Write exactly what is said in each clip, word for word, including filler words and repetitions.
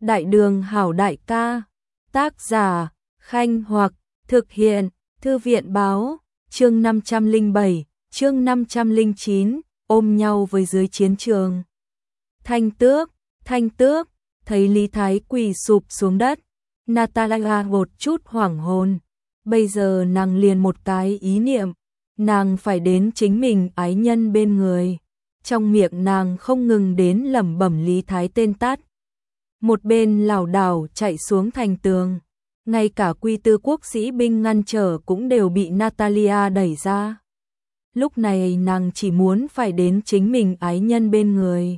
Đại đường hảo đại ca. Tác giả, Khanh Hoặc, thực hiện, Thư viện báo, chương năm trăm lẻ bảy, chương năm trăm lẻ chín, ôm nhau với dưới chiến trường. Thanh Tước, Thanh Tước, thấy Lý Thái quỳ sụp xuống đất, Natalia một chút hoảng hồn. Bây giờ nàng liền một cái ý niệm, nàng phải đến chính mình ái nhân bên người. Trong miệng nàng không ngừng đến lẩm bẩm Lý Thái tên tắt. Một bên lảo đảo chạy xuống thành tường, ngay cả quy tư quốc sĩ binh ngăn trở cũng đều bị Natalia đẩy ra. Lúc này nàng chỉ muốn phải đến chính mình ái nhân bên người.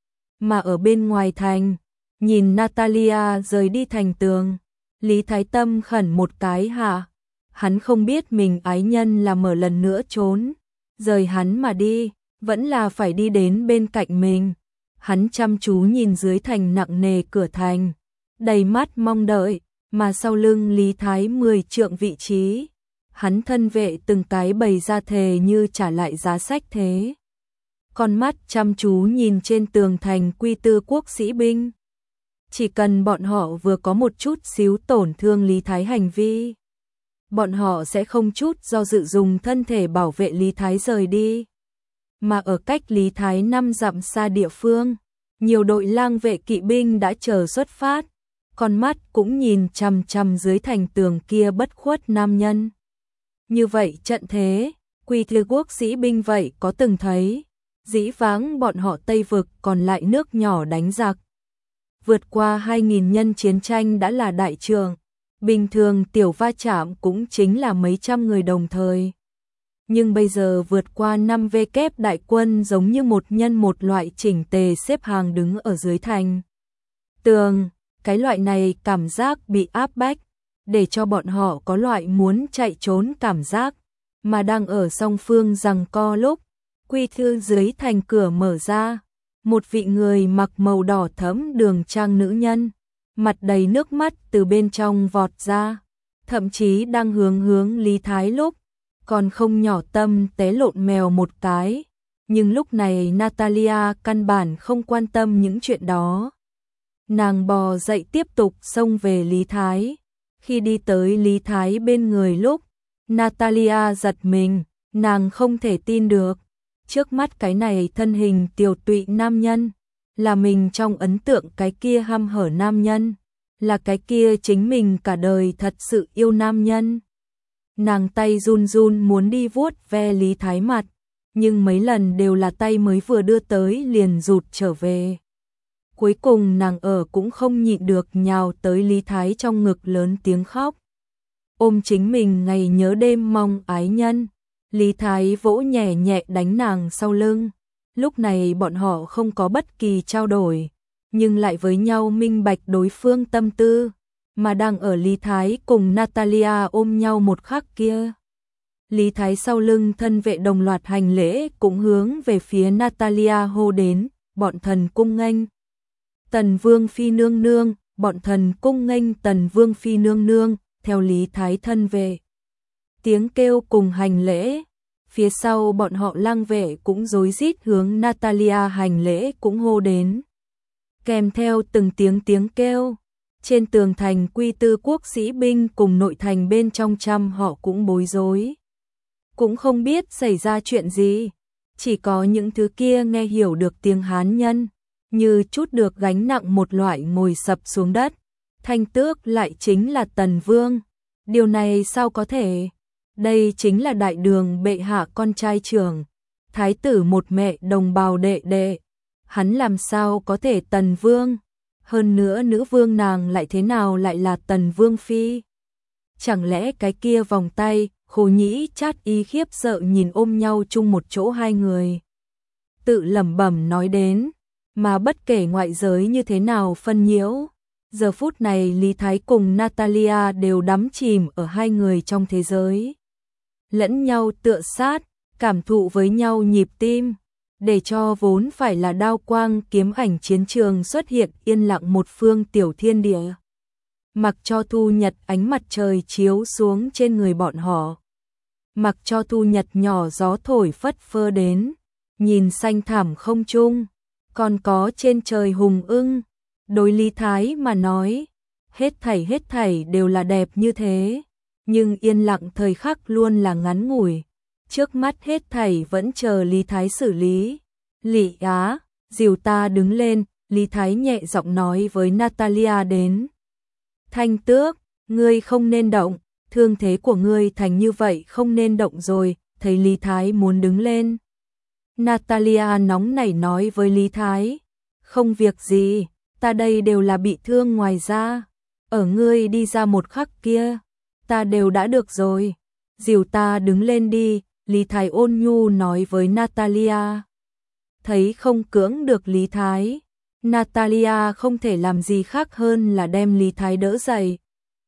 Mà ở bên ngoài thành, nhìn Natalia rời đi thành tường, Lý Thái tâm khẩn một cái hạ. Hắn không biết mình ái nhân là mở lần nữa trốn, rời hắn mà đi, vẫn là phải đi đến bên cạnh mình. Hắn chăm chú nhìn dưới thành nặng nề cửa thành, đầy mắt mong đợi, mà sau lưng Lý Thái mười trượng vị trí, hắn thân vệ từng cái bày ra thề như trả lại giá sách thế. Con mắt chăm chú nhìn trên tường thành quy tư quốc sĩ binh. Chỉ cần bọn họ vừa có một chút xíu tổn thương Lý Thái hành vi, bọn họ sẽ không chút do dự dùng thân thể bảo vệ Lý Thái rời đi. Mà ở cách Lý Thái năm dặm xa địa phương, nhiều đội lang vệ kỵ binh đã chờ xuất phát, con mắt cũng nhìn chằm chằm dưới thành tường kia bất khuất nam nhân. Như vậy trận thế, quy tư quốc sĩ binh vậy có từng thấy, dĩ vãng bọn họ Tây Vực còn lại nước nhỏ đánh giặc. Vượt qua hai nghìn nhân chiến tranh đã là đại trường, bình thường tiểu va chạm cũng chính là mấy trăm người đồng thời. Nhưng bây giờ vượt qua năm vê kép đại quân giống như một nhân một loại chỉnh tề xếp hàng đứng ở dưới thành tường, cái loại này cảm giác bị áp bách, để cho bọn họ có loại muốn chạy trốn cảm giác, mà đang ở song phương giằng co lúc, quy thư dưới thành cửa mở ra, một vị người mặc màu đỏ thẫm đường trang nữ nhân, mặt đầy nước mắt từ bên trong vọt ra, thậm chí đang hướng hướng Lý Thái lúc, còn không nhỏ tâm té lộn mèo một cái, nhưng lúc này Natalia căn bản không quan tâm những chuyện đó. Nàng bò dậy tiếp tục xông về Lý Thái. Khi đi tới Lý Thái bên người lúc, Natalia giật mình, nàng không thể tin được. Trước mắt cái này thân hình tiều tụy nam nhân, là mình trong ấn tượng cái kia hăm hở nam nhân, là cái kia chính mình cả đời thật sự yêu nam nhân. Nàng tay run run muốn đi vuốt ve Lý Thái mặt, nhưng mấy lần đều là tay mới vừa đưa tới liền rụt trở về. Cuối cùng nàng ở cũng không nhịn được nhào tới Lý Thái trong ngực lớn tiếng khóc. Ôm chính mình ngày nhớ đêm mong ái nhân, Lý Thái vỗ nhẹ nhẹ đánh nàng sau lưng. Lúc này bọn họ không có bất kỳ trao đổi, nhưng lại với nhau minh bạch đối phương tâm tư. Mà đang ở Lý Thái cùng Natalia ôm nhau một khắc kia, Lý Thái sau lưng thân vệ đồng loạt hành lễ cũng hướng về phía Natalia hô đến, bọn thần cung nghênh Tần Vương Phi nương nương, bọn thần cung nghênh Tần Vương Phi nương nương, theo Lý Thái thân vệ. Tiếng kêu cùng hành lễ, phía sau bọn họ lang vệ cũng rối rít hướng Natalia hành lễ cũng hô đến. Kèm theo từng tiếng tiếng kêu, trên tường thành quy tư quốc sĩ binh cùng nội thành bên trong trăm họ cũng bối rối. Cũng không biết xảy ra chuyện gì, chỉ có những thứ kia nghe hiểu được tiếng Hán nhân, như chút được gánh nặng một loại ngồi sập xuống đất. Thanh Tước lại chính là Tần Vương. Điều này sao có thể? Đây chính là đại đường bệ hạ con trai trưởng, thái tử một mẹ đồng bào đệ đệ. Hắn làm sao có thể Tần Vương? Hơn nữa nữ vương nàng lại thế nào lại là Tần Vương Phi? Chẳng lẽ cái kia vòng tay, Khố Nhĩ Chát Y khiếp sợ nhìn ôm nhau chung một chỗ hai người. Tự lẩm bẩm nói đến, mà bất kể ngoại giới như thế nào phân nhiễu, giờ phút này Lý Thái cùng Natalia đều đắm chìm ở hai người trong thế giới. Lẫn nhau tựa sát, cảm thụ với nhau nhịp tim, để cho vốn phải là đao quang kiếm ảnh chiến trường xuất hiện yên lặng một phương tiểu thiên địa. Mặc cho thu nhật ánh mặt trời chiếu xuống trên người bọn họ, mặc cho thu nhật nhỏ gió thổi phất phơ đến, nhìn xanh thẳm không trung, còn có trên trời hùng ưng, Đối Lý Thái mà nói, hết thảy hết thảy đều là đẹp như thế, nhưng yên lặng thời khắc luôn là ngắn ngủi. Trước mắt hết thảy vẫn chờ Lý Thái xử lý. Lý Á, dìu ta đứng lên, Lý Thái nhẹ giọng nói với Natalia đến. Thanh Tước, ngươi không nên động, thương thế của ngươi thành như vậy không nên động rồi, thấy Lý Thái muốn đứng lên. Natalia nóng nảy nói với Lý Thái, không việc gì, ta đây đều là bị thương ngoài ra, ở ngươi đi ra một khắc kia, ta đều đã được rồi, dìu ta đứng lên đi, Lý Thái ôn nhu nói với Natalia. Thấy không cưỡng được Lý Thái, Natalia không thể làm gì khác hơn là đem Lý Thái đỡ dậy.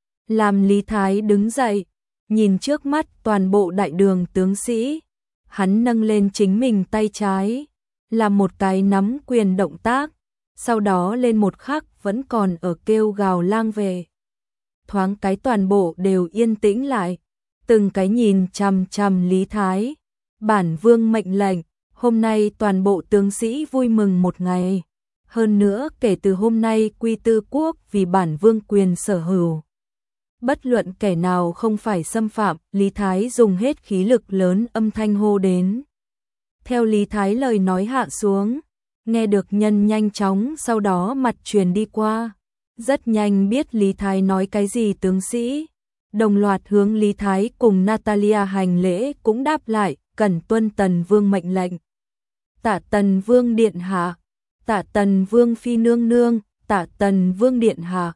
Làm Lý Thái đứng dậy, nhìn trước mắt toàn bộ đại đường tướng sĩ, hắn nâng lên chính mình tay trái, làm một cái nắm quyền động tác, sau đó lên một khắc vẫn còn ở kêu gào lang về. Thoáng cái toàn bộ đều yên tĩnh lại, từng cái nhìn chằm chằm Lý Thái. Bản vương mệnh lệnh, hôm nay toàn bộ tướng sĩ vui mừng một ngày. Hơn nữa kể từ hôm nay Quy Tư Quốc vì bản vương quyền sở hữu. Bất luận kẻ nào không phải xâm phạm, Lý Thái dùng hết khí lực lớn âm thanh hô đến. Theo Lý Thái lời nói hạ xuống, nghe được nhân nhanh chóng sau đó mặt truyền đi qua. Rất nhanh biết Lý Thái nói cái gì tướng sĩ. Đồng loạt hướng Lý Thái cùng Natalia hành lễ cũng đáp lại, cần tuân Tần Vương mệnh lệnh. Tạ Tần Vương điện hạ, Tạ Tần Vương phi nương nương, Tạ Tần Vương điện hạ,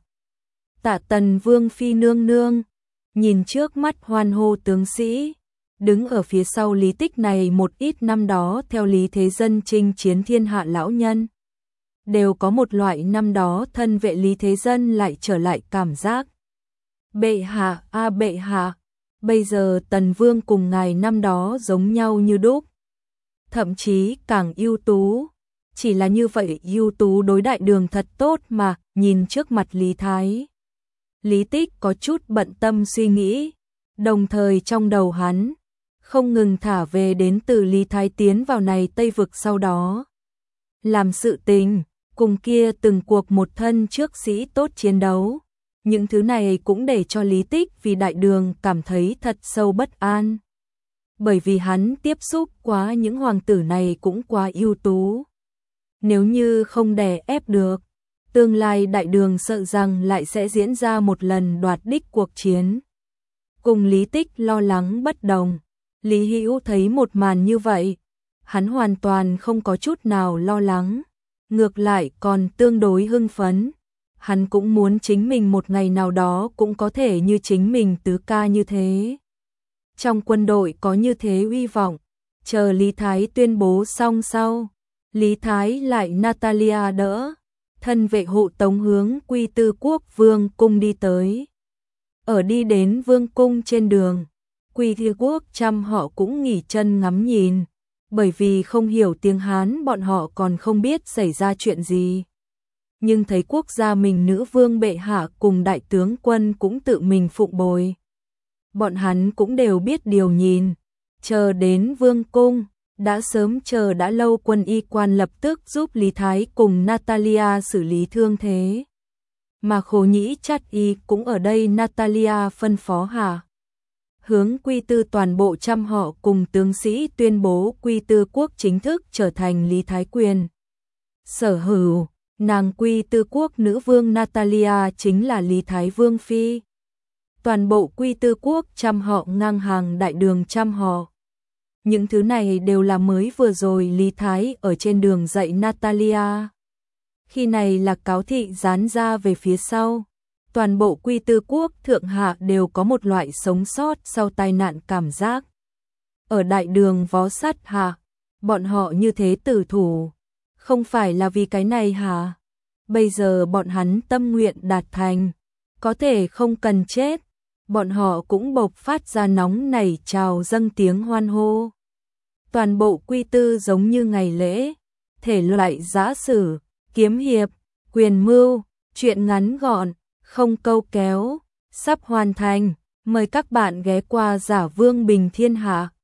Tạ Tần Vương phi nương nương. Nhìn trước mắt hoan hô tướng sĩ, đứng ở phía sau Lý Tích này một ít năm đó theo Lý Thế Dân chinh chiến thiên hạ lão nhân, đều có một loại năm đó thân vệ Lý Thế Dân lại trở lại cảm giác. Bệ hạ, a à bệ hạ, bây giờ Tần Vương cùng ngài năm đó giống nhau như đúc, thậm chí càng ưu tú. Chỉ là như vậy ưu tú đối đại đường thật tốt mà. Nhìn trước mặt Lý Thái, Lý Tích có chút bận tâm suy nghĩ, đồng thời trong đầu hắn không ngừng thả về đến từ Lý Thái tiến vào này Tây Vực sau đó làm sự tình, cùng kia từng cuộc một thân trước sĩ tốt chiến đấu. Những thứ này cũng để cho Lý Tích vì đại đường cảm thấy thật sâu bất an. Bởi vì hắn tiếp xúc quá những hoàng tử này cũng quá ưu tú. Nếu như không đè ép được, tương lai đại đường sợ rằng lại sẽ diễn ra một lần đoạt đích cuộc chiến. Cùng Lý Tích lo lắng bất đồng, Lý Hữu thấy một màn như vậy, hắn hoàn toàn không có chút nào lo lắng, ngược lại còn tương đối hưng phấn. Hắn cũng muốn chính mình một ngày nào đó cũng có thể như chính mình tứ ca như thế. Trong quân đội có như thế uy vọng, chờ Lý Thái tuyên bố xong sau, Lý Thái lại Natalia đỡ, thân vệ hộ tống hướng Quy Tư Quốc vương cung đi tới. Ở đi đến vương cung trên đường, Quy Tư Quốc trăm họ cũng nghỉ chân ngắm nhìn, bởi vì không hiểu tiếng Hán bọn họ còn không biết xảy ra chuyện gì. Nhưng thấy quốc gia mình nữ vương bệ hạ cùng đại tướng quân cũng tự mình phụng bồi. Bọn hắn cũng đều biết điều nhìn, chờ đến vương cung, đã sớm chờ đã lâu quân y quan lập tức giúp Lý Thái cùng Natalia xử lý thương thế. Mà Khổ Nhĩ Chắt y cũng ở đây Natalia phân phó hạ. Hướng Quy Tư toàn bộ trăm họ cùng tướng sĩ tuyên bố Quy Tư Quốc chính thức trở thành Lý Thái quyền sở hữu. Nàng Quy Tư Quốc nữ vương Natalia chính là Lý Thái Vương Phi. Toàn bộ Quy Tư Quốc trăm họ ngang hàng đại đường trăm họ. Những thứ này đều là mới vừa rồi Lý Thái ở trên đường dạy Natalia. Khi này là cáo thị dán ra về phía sau. Toàn bộ Quy Tư Quốc thượng hạ đều có một loại sống sót sau tai nạn cảm giác. Ở đại đường vó sắt hạ, bọn họ như thế tử thủ. Không phải là vì cái này hả? Bây giờ bọn hắn tâm nguyện đạt thành, có thể không cần chết, bọn họ cũng bộc phát ra nóng nảy trào dâng tiếng hoan hô. Toàn bộ Quy Tư giống như ngày lễ, thể loại giã sử, kiếm hiệp, quyền mưu, chuyện ngắn gọn, không câu kéo, sắp hoàn thành. Mời các bạn ghé qua Giả Vương Bình Thiên Hạ.